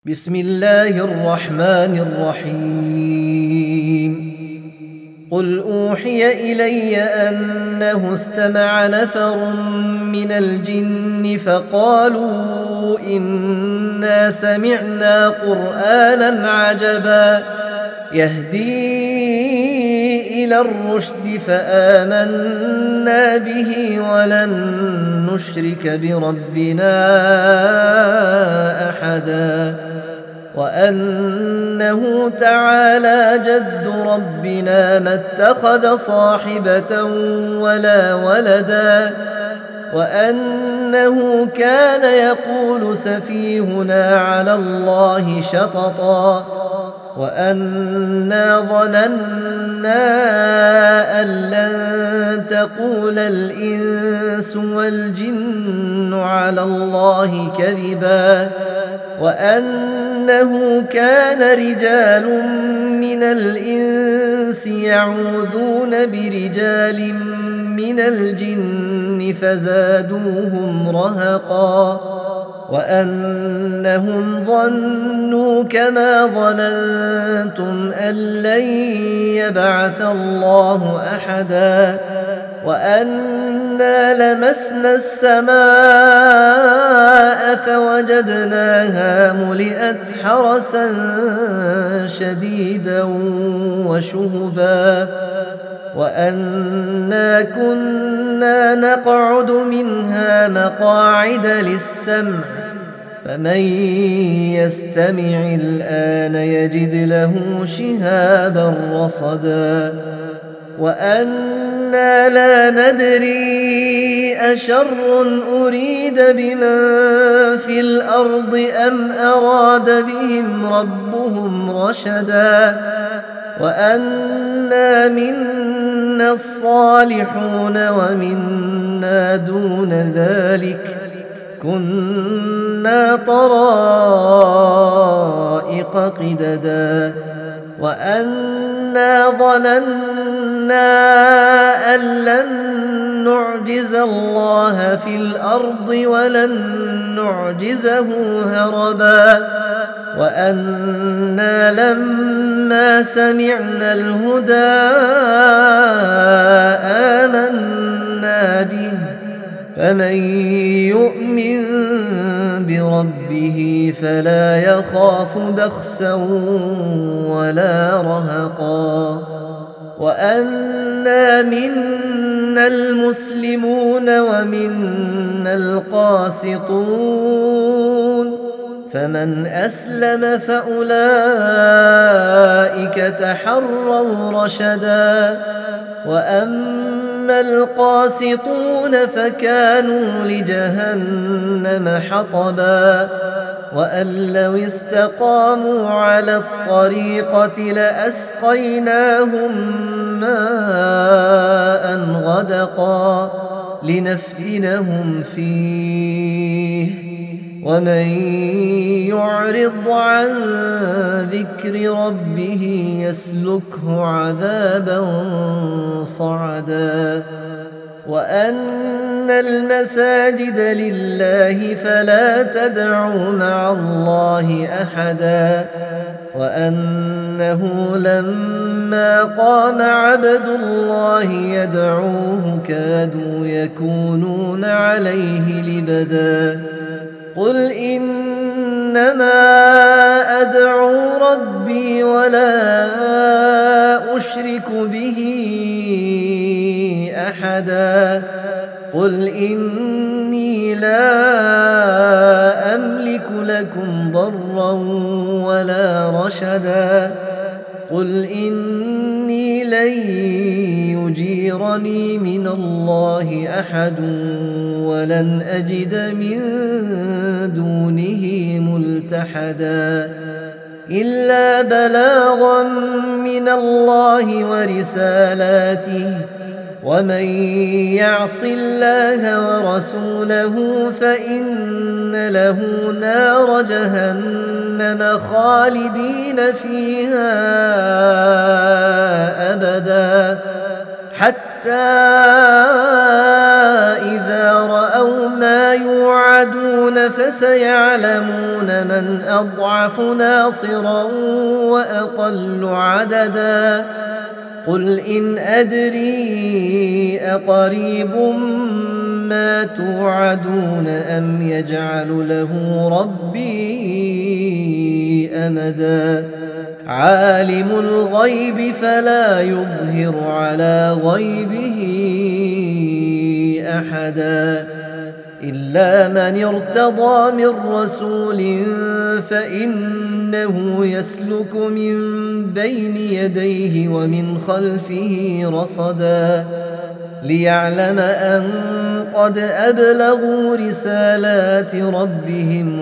بسم الله الرحمن الرحيم. قل أوحي إلي أنه استمع نفر من الجن فقالوا إنا سمعنا قرآنا عجبا يهدي إلى الرشد فآمنا به ولن نشرك بربنا أحدا وأنه تعالى جد ربنا ما اتخذ صاحبة ولا ولدا وأنه كان يقول سفيهنا على الله شططا وأنا ظننا أن لن تقول الإنس والجن على الله كذبا وأنه كان رجال من الإنس يعوذون برجال من الجن فزادوهم رهقا وأنهم ظنوا كما ظننتم أن لن يبعث الله أحدا وأنا لمسنا السماء فوجدناها ملئت حرسا شديدا وشهبا وأنا كنا نقعد منها مقاعد للسمع فمن يستمع الآن يجد له شهابا رصدا وأنا لا ندري أشر أريد بمن في الأرض أم أراد بهم ربهم رشدا وأنا منا الصالحون ومنا دون ذلك كنا طرائق قددا وأنا ظننا أن لن نعجز الله في الأرض ولن نعجزه هربا وأنا لما سمعنا الهدى آمنا به فمن يؤمن بربه فلا يخاف بخسا ولا رهقا وأنا منا المسلمون ومنا القاسطون فمن أسلم فأولئك تحروا رشدا وأما القاسطون فكانوا لجهنم حطبا وأن لو استقاموا على الطريقة لأسقيناهم ماء غدقا لنفتنهم فيه ومن يعرض عن ذكر ربه يسلكه عذابا صعدا وأن المساجد لله فلا تدعوا مع الله أحدا وأنه لما قام عبد الله يدعوه كادوا يكونون عليه لبدا قل إنما أدعو ربي ولا أشرك به أحدا قل إني لا أملك لكم ضرا ولا رشدا قل إني لن يجيرني من الله أحد ولن أجد من دونه ملتحدا إلا بلاغا من الله ورسالاته ومن يعص الله ورسوله فإن له نار جهنم خالدين فيها أبدا حتى حتى إذا رأوا ما يوعدون فسيعلمون من أضعف ناصرا وأقل عددا قل إن أدري أقريب ما توعدون أم يجعل له ربي أمدا عالم الغيب فلا يظهر على غيبه أحدا إلا من ارتضى من رسول فإنه يسلك من بين يديه ومن خلفه رصدا ليعلم أن قد أبلغوا رسالات ربهم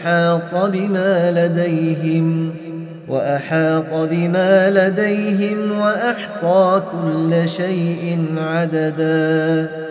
وأحاط بما لديهم وأحصى كل شيء عددا